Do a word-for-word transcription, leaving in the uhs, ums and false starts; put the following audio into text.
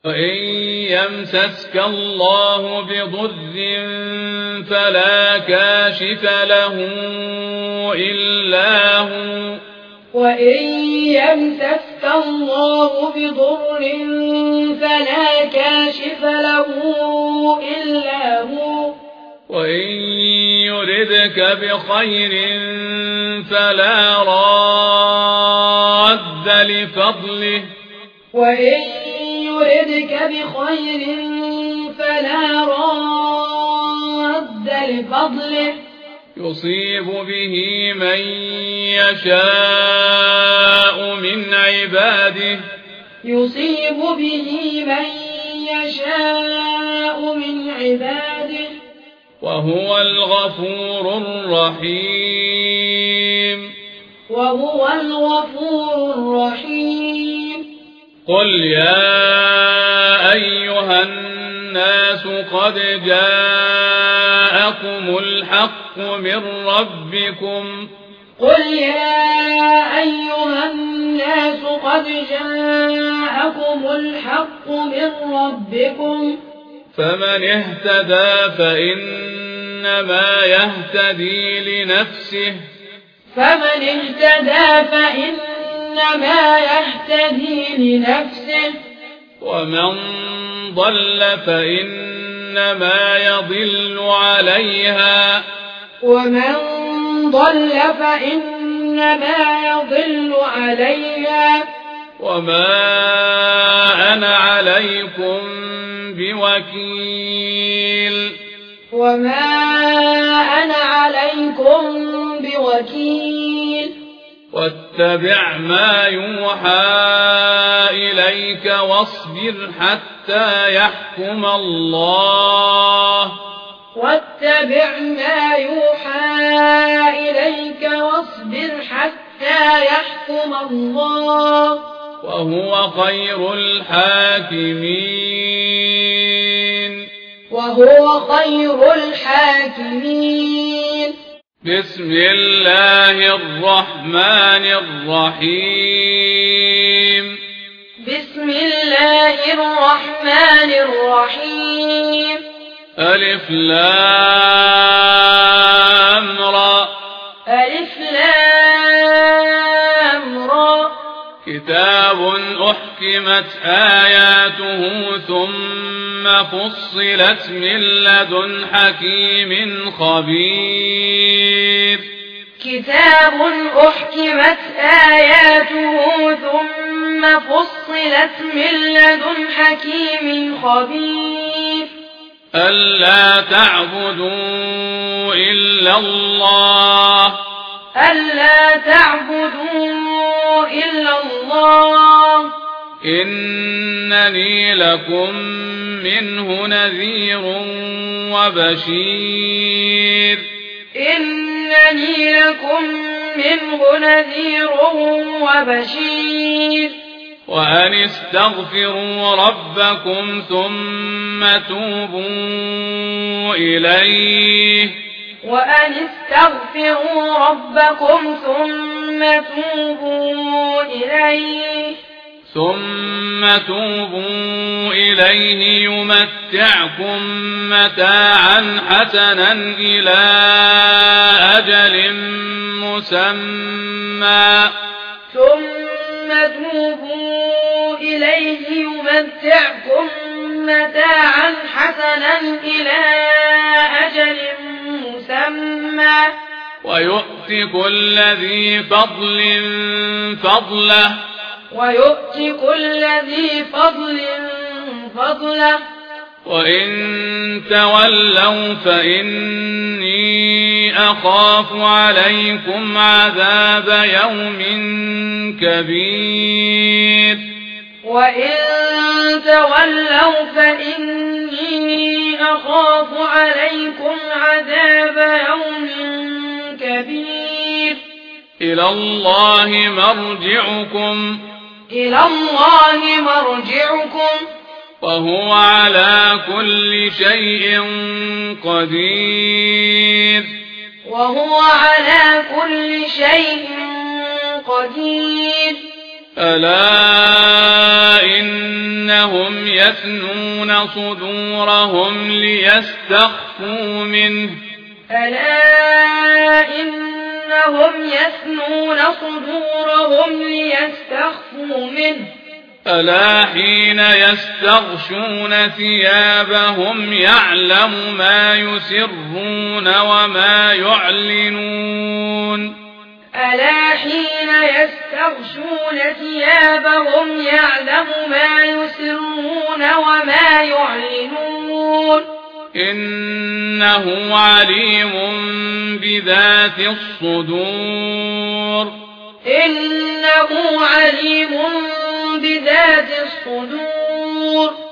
وإن يمسسك الله بضر فلا كاشف له إلا هو وإن يمسسك الله بضر فلا كاشف له إلا هو وإن يردك بخير فلا راد لفضله وإن يردك بخير فلا راد لفضله يصيب به من يشاء من عباده يصيب به من يشاء من عباده وهو الغفور الرحيم وهو الغفور الرحيم قل يا أيها الناس قد جاءكم الحق من ربكم قل يا أيها الناس قد جاءكم الحق من ربكم فمن اهتدى فإنما يهتدي لنفسه فمن اهتدى فإنما يهتدي لنفسه ومن ضل فإنما يضل عليها ومن ضل فإنما يضل عليها وما أنا عليكم بوكيل وما أنا عليكم بوكيل واتبع ما يوحى إليك واصبر حتى يحكم الله واتبع ما يوحى إليك واصبر حتى يحكم الله وهو خير الحاكمين وهو خير الحاكمين بسم الله الرحمن الرحيم بسم الله الرحمن الرحيم ألف لام را ألف لام را كتاب أحكمت آياته ثم فصلت من لدن حكيم خبير كتاب أحكمت آياته ثم فصلت من لدن حكيم خبير ألا تعبدوا إلا الله ألا تعبدوا إلا الله إنني لكم منه نذير وبشير إنني لكم منه نذير وبشير وأن استغفروا ربكم ثم توبوا إليه وأن استغفروا ربكم ثم توبوا إليه ثم توبوا إليه يمتعكم متاعا حسنا إلى أجل مسمى ثم توبوا إليه يمتعكم متاعا حسنا إلى أجل مسمى ويؤتي كل ذي فضل فضله ويؤتي كل ذي فضل فضله وإن تولوا فإني أخاف عليكم عذاب يوم كبير وإن تولوا فإني أخاف عليكم عذاب يوم كبير إلى الله مرجعكم إلى الله مرجعكم وهو على كل شيء قدير وهو على كل شيء قدير ألا إنهم يثنون صدورهم ليستخفوا منه ألا إنهم يثنون صدورهم ليستخفوا منه ألا حين يستغشون ثيابهم يعلم ما يسرون وما يعلنون ألا حين يستغشون ثيابهم يعلم ما يسرون وما يعلنون إنه عليم بذات الصدور إنه عليم بذات الصدور